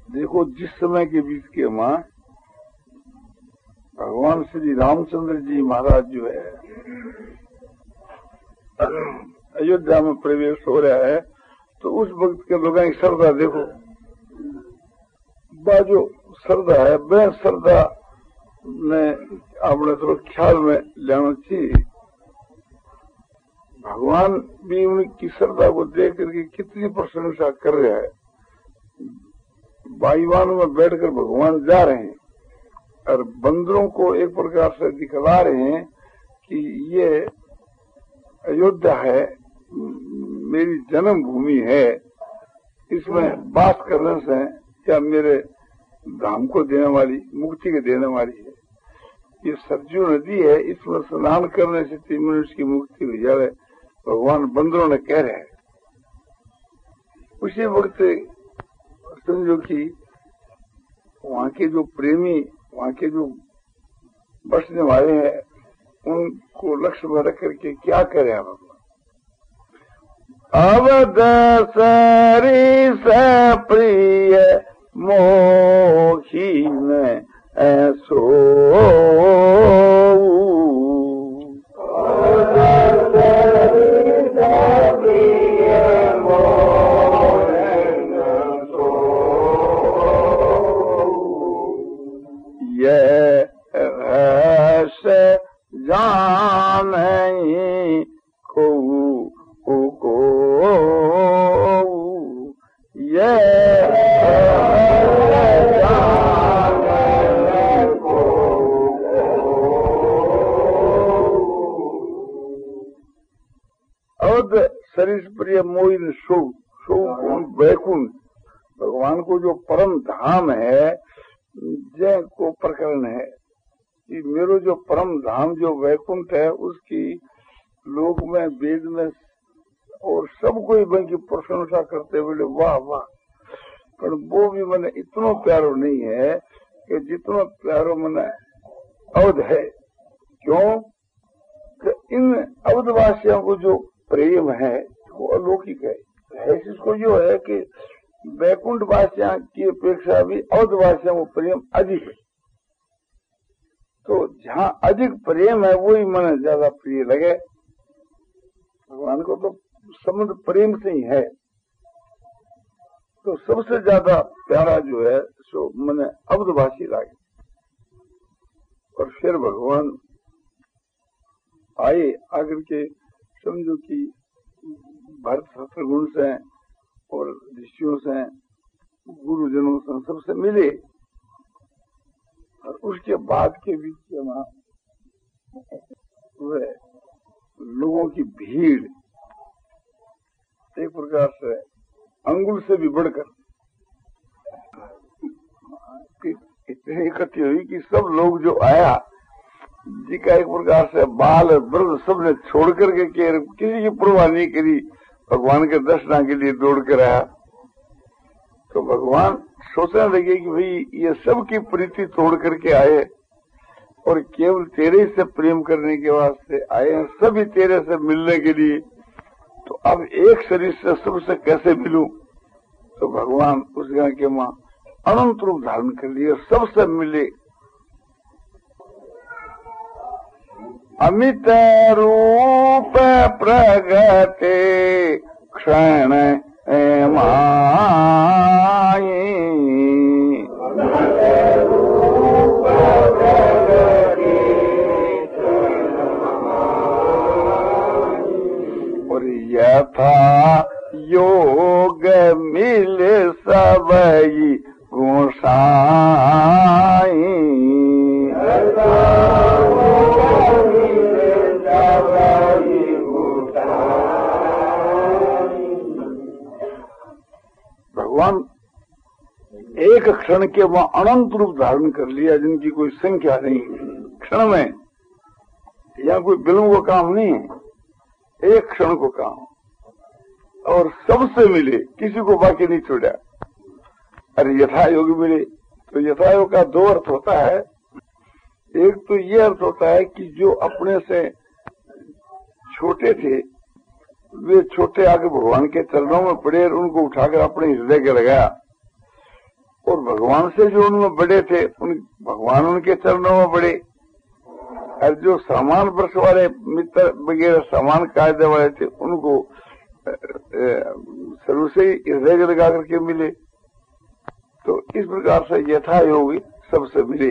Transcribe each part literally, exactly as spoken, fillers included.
देखो, जिस समय के बीच के मां भगवान श्री रामचंद्र जी महाराज जो है अयोध्या में प्रवेश हो रहा है, तो उस वक्त के लोगों की श्रद्धा देखो, बाजो श्रद्धा है, बे श्रद्धा ने अपने थोड़ा ख्याल में लेना चाहिए। भगवान भी उनकी श्रद्धा को देख करके कितनी प्रशंसा कर रहा है। बाईवानों में बैठकर भगवान जा रहे हैं और बंदरों को एक प्रकार से दिखला रहे हैं कि ये अयोध्या है, मेरी जन्म भूमि है, इसमें वास करने से क्या मेरे धाम को देने वाली, मुक्ति के देने वाली है। ये सरजू नदी है, इसमें स्नान करने से तीन मनुष्य की मुक्ति हो जाए, भगवान बंदरों ने कह रहे हैं। उसी वक्त समझो कि वहाँ के जो प्रेमी, वहाँ के जो बसने वाले हैं, उनको लक्ष्य में रख करके क्या करे भगवान। अवध सरिस प्रिय मोहीन ऐसो जान को को ये अवध सरिस प्रिय मोहिन शो शो वैकुंठ, भगवान को जो परम धाम है, जय को प्रकरण है कि मेरो जो परम धाम जो वैकुंठ है, उसकी लोक में, वेद में और सब कोई मन की प्रशंसा करते बोले वाह वाह, पर वो भी मैंने इतना प्यारो नहीं है कि जितना प्यारो मैंने अवध है। क्यों कि इन अवधवासियों को जो प्रेम है वो अलौकिक है। इसको जो है कि वैकुंठ वासियों की अपेक्षा भी अवधवासियों को प्रेम अधिक है। तो जहाँ अधिक प्रेम है वही मन ज्यादा प्रिय लगे। भगवान को तो संबंध प्रेम से ही है, तो सबसे ज्यादा प्यारा जो है सो मन अवधवासी लागे। और फिर भगवान आए आकर के, समझो कि भरत शत्रुघ्न से और ऋषियों से, गुरुजनों से सबसे मिले, और उसके बाद के बीच में वह लोगों की भीड़ एक प्रकार से अंगुल से भी बढ़कर इतनी इकट्ठी हुई कि सब लोग जो आया, जिसका एक प्रकार से बाल वृद्ध सब ने छोड़ करके किसी की परवाह नहीं करी, भगवान के दर्शन के लिए दौड़ कर आया। तो भगवान सोचने लगे कि भाई ये सब की प्रीति तोड़ करके आए और केवल तेरे से प्रेम करने के वास्ते आए हैं, सभी तेरे से मिलने के लिए, तो अब एक शरीर से सबसे कैसे मिलूं। तो भगवान उस गाय के मां अनंत रूप धारण कर लिए, सबसे मिले। अमित रूप प्रगटे क्षण माई, और यथा योग मिल सबई गोसाई, भगवान एक क्षण के वहां अनंत रूप धारण कर लिया, जिनकी कोई संख्या नहीं। क्षण में या कोई बिलों का काम नहीं है, एक क्षण को काम, और सबसे मिले, किसी को बाकी नहीं छोड़ा। अरे यथा योग मिले, तो यथा योग का दो अर्थ होता है। एक तो ये अर्थ होता है कि जो अपने से छोटे थे, वे छोटे आके भगवान के चरणों में पड़े और उनको उठाकर अपने हृदय के लगाया। और भगवान से जो उनमें बड़े थे उन भगवान उनके चरणों में बड़े, और जो सामान वर्ष वाले मित्र वगैरह सामान कायदे वाले थे उनको शुरू से ही हृदय लगा करके मिले। तो इस प्रकार से यथा योगी सबसे मिले।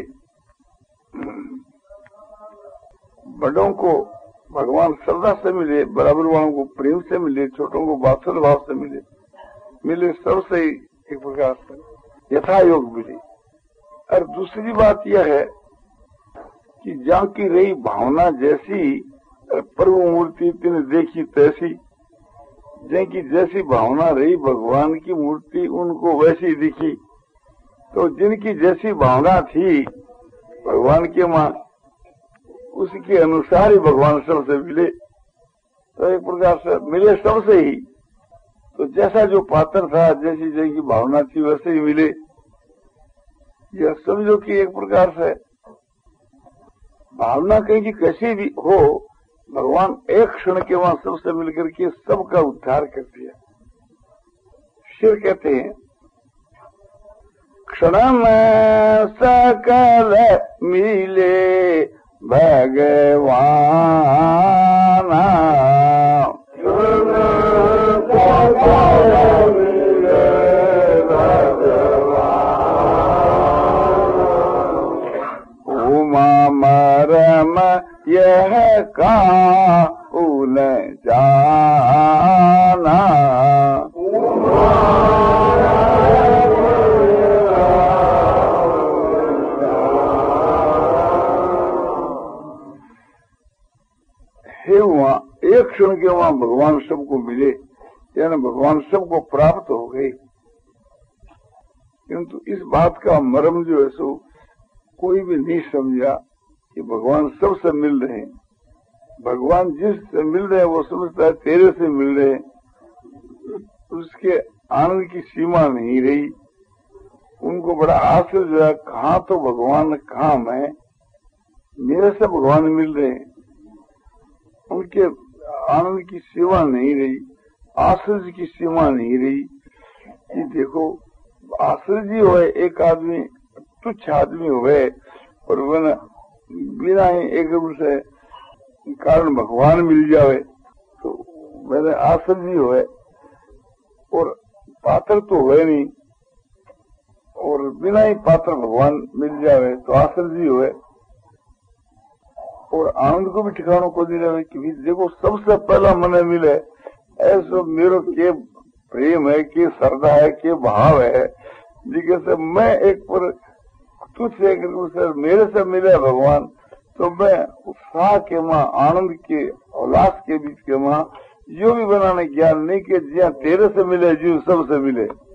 बड़ों को भगवान श्रद्धा से मिले, बराबर वालों को प्रेम से मिले, छोटों को वात्सल्य भाव से मिले, मिले सबसे ही एक प्रकार से यथा योग मिले। और दूसरी बात यह है कि जहाँ की रही भावना जैसी प्रभु मूर्ति तिन देखी तैसी, जिनकी जैसी भावना रही भगवान की मूर्ति उनको वैसी दिखी। तो जिनकी जैसी भावना थी भगवान के मां, उसके अनुसार ही भगवान सबसे मिले। तो एक प्रकार से मिले सबसे ही। तो जैसा जो पात्र था, जैसी जिनकी भावना थी वैसे ही मिले। यह समझो कि एक प्रकार से भावना कहीं की कैसी भी हो, भगवान एक क्षण के वहां सबसे मिलकर के सबका उद्धार कर दिया। शिव कहते हैं क्षण में सकल मिले भगवान, उमा मरम यह काउल जाना, हे वहाँ एक क्षण के वहाँ भगवान सबको मिले, यानी भगवान सबको प्राप्त हो गए। किंतु इस बात का मर्म जो है सो कोई भी नहीं समझा कि भगवान सबसे मिल रहे हैं। भगवान जिससे मिल रहे हैं वो समझता है तेरे से मिल रहे हैं। उसके आनंद की सीमा नहीं रही। उनको बड़ा आश्चर्य है, कहाँ तो भगवान कहाँ मैं, मेरे से भगवान मिल रहे हैं। उनके आनंद की सीमा नहीं रही, आश्चर्य की सीमा नहीं रही। कि देखो आश्चर्य हो एक आदमी, तुच्छ आदमी हुए और वह बिना ही एक से कारण भगवान मिल जावे तो मैंने आश्चर्य हुए, और पात्र तो हुए नहीं, और बिना ही पात्र भगवान मिल जावे तो आश्चर्य हुए, और आनंद को भी ठिकानों को नहीं रहे कि देखो सबसे पहला मन मिले। ऐसा मेरे के प्रेम है, के श्रद्धा है, के भाव है, जिसे मैं एक पर तुझसे मेरे से मिले भगवान, तो मैं उत्साह के मां, आनंद के उल्लास के बीच के मां यो भी बनाने ज्ञान नहीं कि जिया तेरे से मिले जीव सबसे मिले।